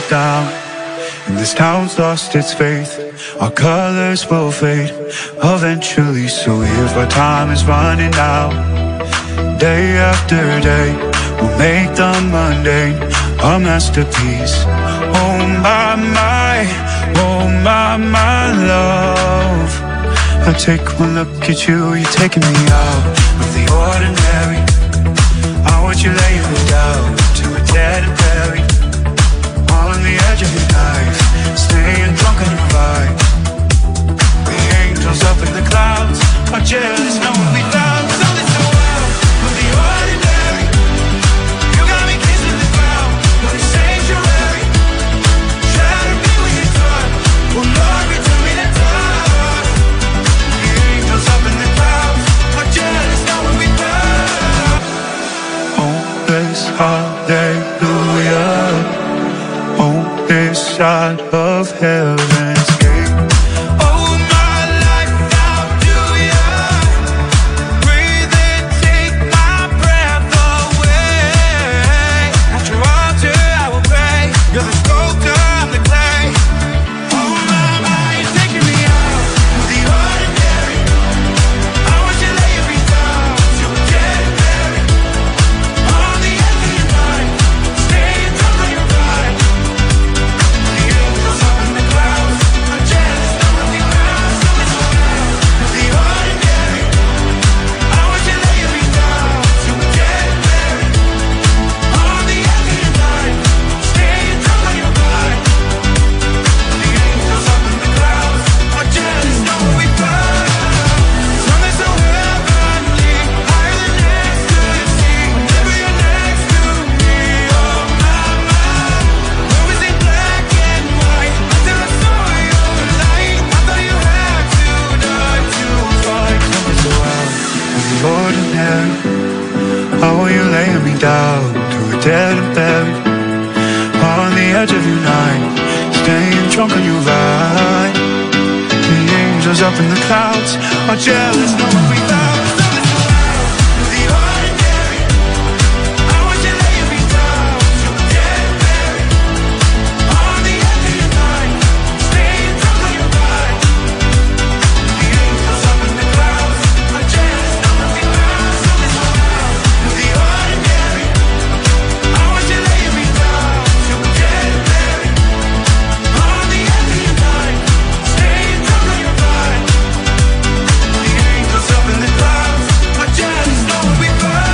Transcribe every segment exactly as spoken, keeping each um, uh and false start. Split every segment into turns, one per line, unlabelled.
down, and this town's lost its faith. Our colors will fade eventually, so if our time is running out, day after day, we'll make the mundane a masterpiece. Oh my, my, oh my, my love, I take one look at you, you're taking me out of the ordinary. I want you laying me down to a dead and buried, on the edge of your knife, staying drunk on your vibe. The angels up in the clouds are jealous knowing we found something so wild from the ordinary. You got me kissing the ground, but it's sanctuary. Shatter me with your touch, oh Lord, return me to touch. The angels up in the clouds are jealous knowing we found. Oh, this hallelujah, oh, this side of heaven's gate. Oh, my life, how do ya? Breathe in, take my breath away. At your altar I will pray. You're the sculptor, I'm the clay. Oh my, my, you're taking me out of the ordinary. I want you laying me down to a dead and buried, on the edge of your mind, staying drunk on your ride. The angels up in the clouds are jealous knowing we found something so wild from the ordinary. I want you laying me down to a dead and buried, on the edge of your mind, staying drunk on your ride. The angels up in the clouds are jealous knowing we found something so heavenly, higher than ecstasy. Whenever you're next to me, oh my, my. Love is in black and white until I saw your light. I thought you had to die to find something so wild from the ordinary. How are you laying me down to a dead and buried, on the edge of your night, staying drunk on your ride. The angels up in the clouds are jealous knowing we found something so wild from the ordinary. I want you laying me down to a dead and buried, on the edge of your night, staying drunk on your ride. The angels up in the clouds are jealous knowing we found something so wild from the ordinary. I want you laying me down to a dead and buried, on the edge of your night, staying drunk on your ride. The angels up in the clouds are jealous knowing we found.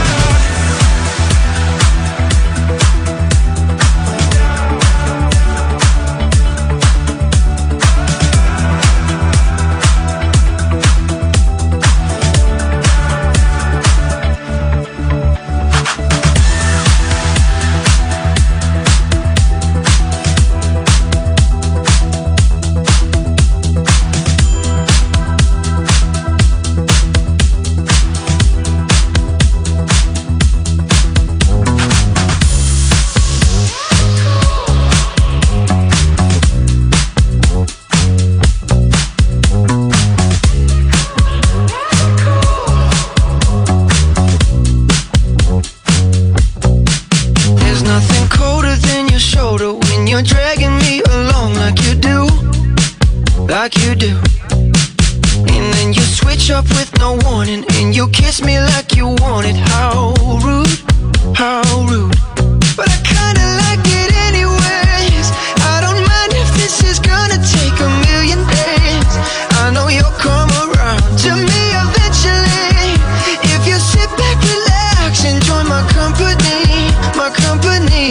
There's nothing colder than your shoulder when you're dragging me along like you do, like you do. And then you switch up with no warning, and you kiss me like you want it. How rude, how rude. But I kinda like it anyways. I don't mind if this is gonna take a million days. I know you'll come around to me eventually. If you sit back, relax, enjoy my company, my company.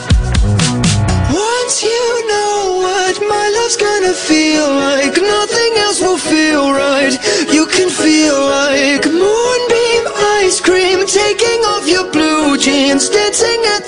Once you know what my love's gonna feel like, nothing else will feel right. You can feel like moonbeam ice cream, taking off your blue jeans, dancing at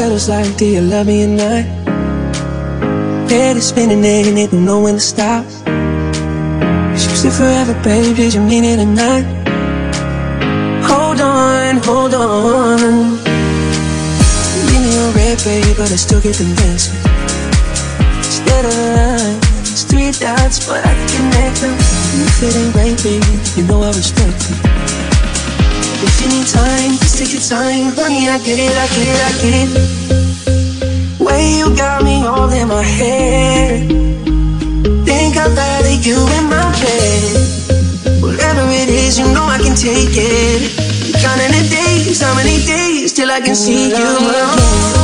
shadows like, do you love me or not? Head is spinning and it don't know when to stop. You said forever, babe, did you mean it or not? Hold on, hold on. Leave me on red, babe, but I still get the message. Instead of line, it's three dots, but I can connect them. If it ain't right, baby, you know I respect it. If you need time, just take your time. Honey, I get it, I get it, I get it. Way you got me all in my head. Think I'd rather you in my bed. Whatever it is, you know I can take it. Counting the days, how many days till I can see you again.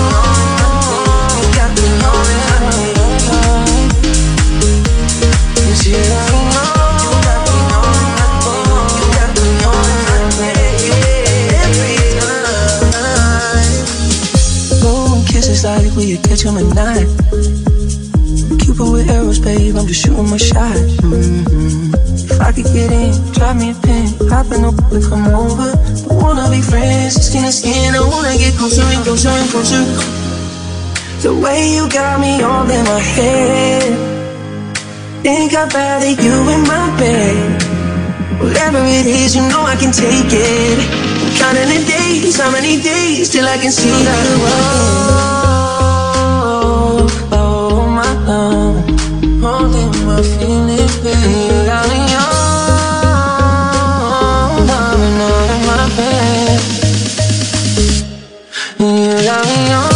Like will you catch him at night? Cupid with arrows, babe, I'm just shooting my shot. Mm-hmm. If I could get in, drop me a pin, hop in the pool and come over. I wanna be friends, skin to skin, I wanna get closer and closer and closer. The way you got me all in my head. Think I'd rather you in my bed. Whatever it is, you know I can take it. Counting the days, how many days till I can see you again. Oh my love, holding my feelings, baby. You got me on, loving all in my bed. You got me on.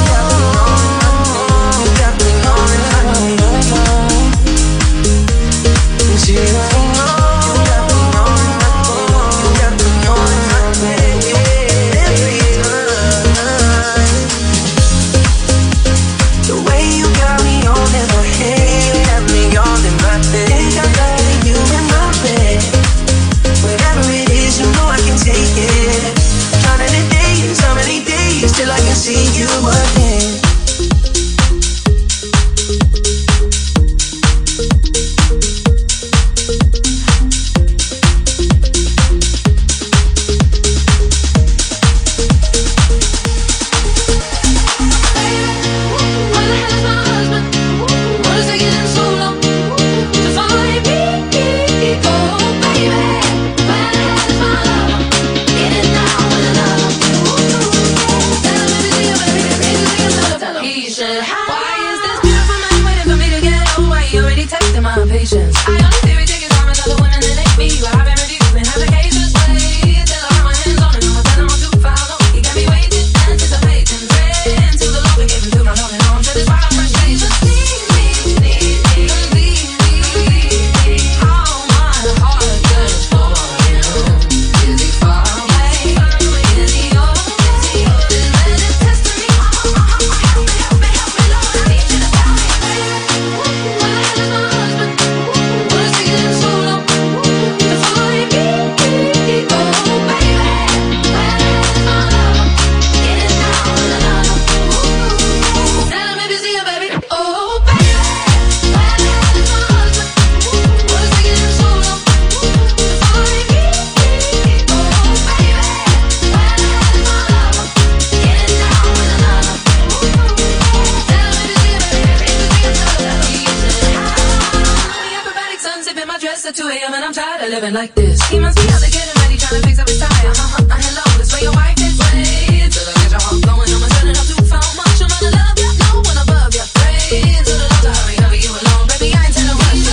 Like this, he must be out there getting ready, trying to fix up his tire. Uh-huh, uh, hello, this way your wife is way. Till I get your heart going, I'm turning up too far. Much I'm gonna love you, no one above you. Pray to the Lord, sorry, cover you alone, baby. I ain't telling what you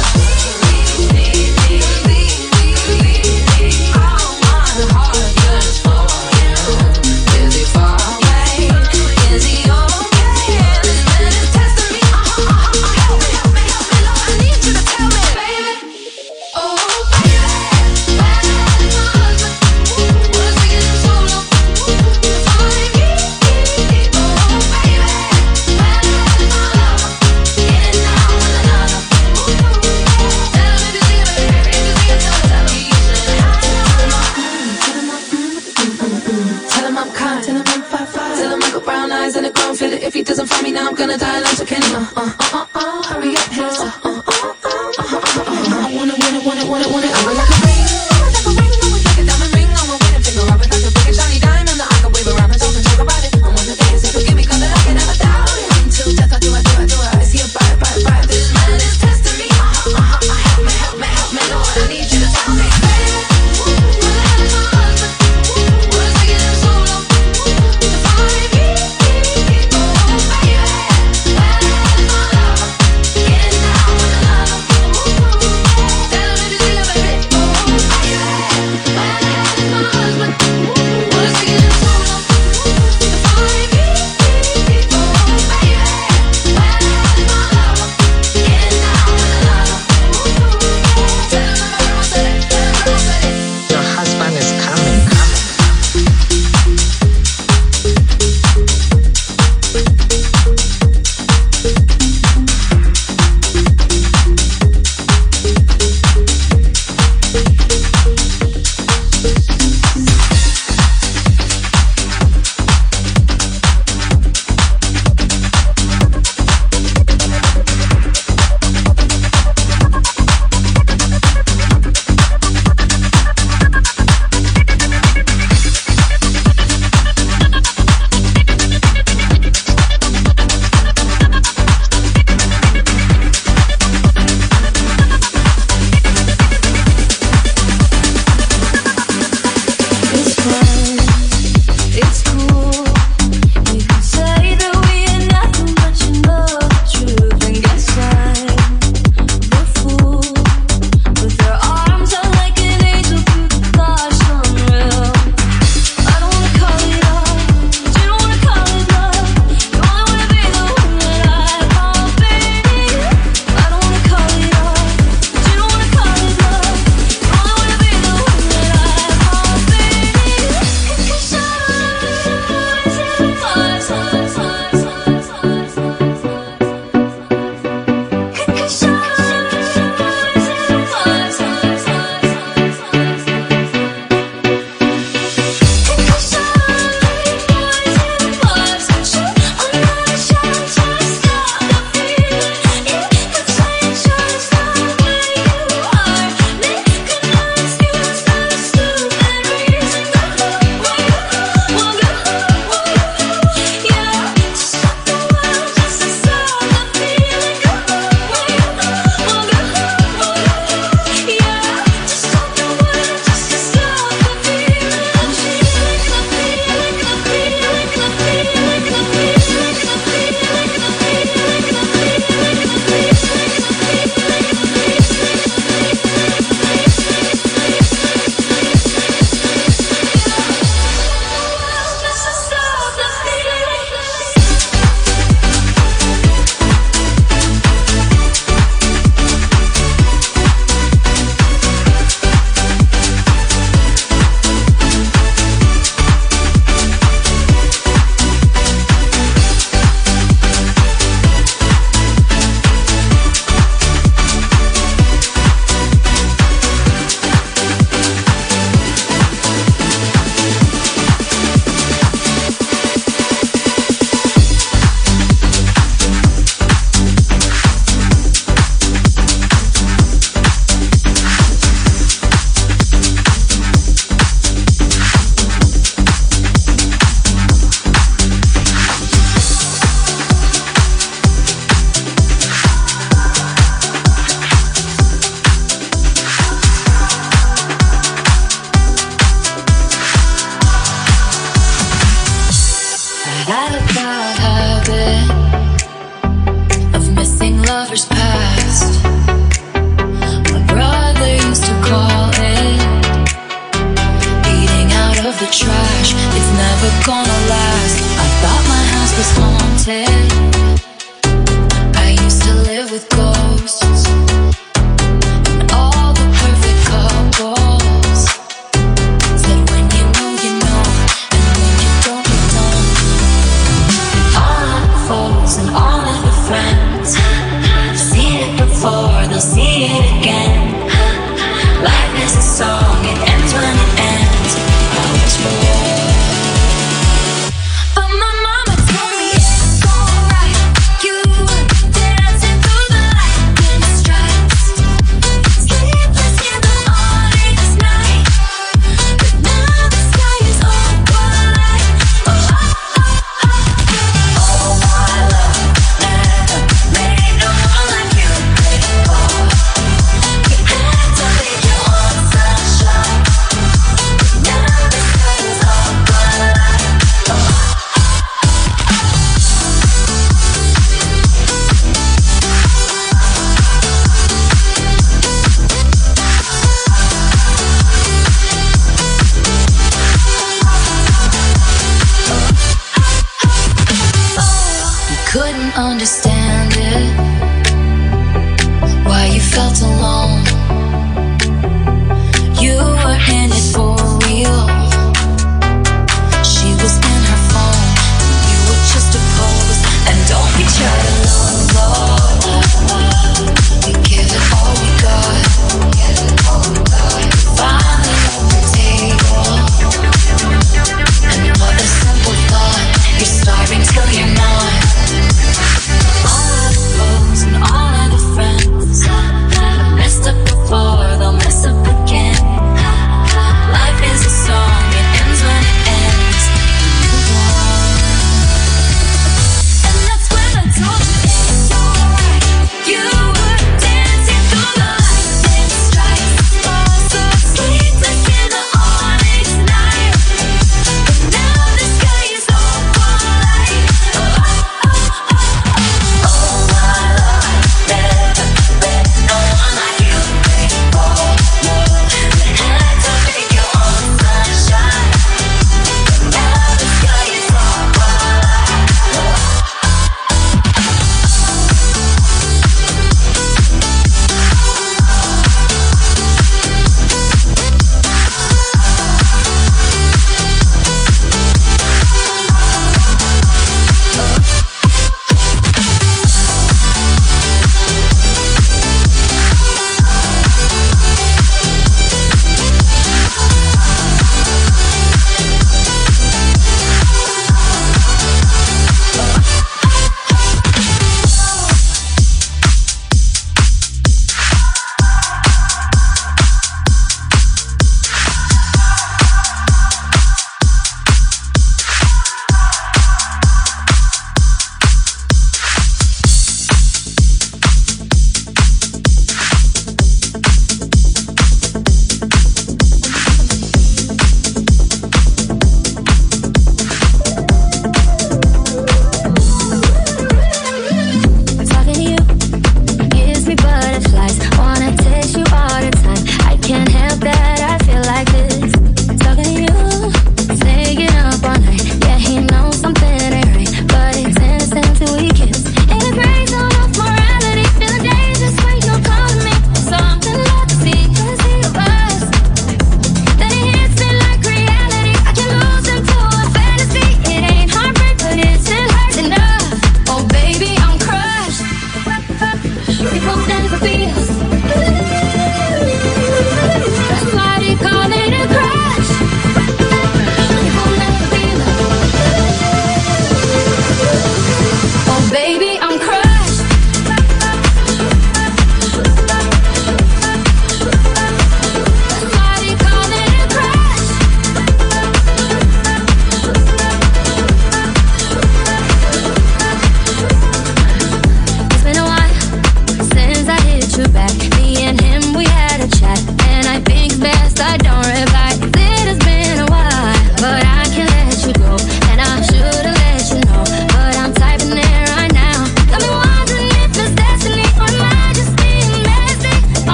all my heart just for you. Is he far away? Is he okay? This man is testing me. Uh-huh, uh-huh, help me, help me, help me, Lord. I need you to tell me, baby. Oh. If he doesn't find me now, I'm gonna die like so can he? Uh, uh, uh, uh, hurry up, hands up. Uh, uh, uh, uh, uh, uh, uh, I want it, want it, want it, want it, want it. I want like a ring, like a ring, I would like a diamond ring. I want wedding finger, I would like a big and shiny diamond that I can wave around and talk and talk about it. I wanna dance if you give me. of the trash. It's never gonna last. I thought my house was haunted. I used to live with ghosts.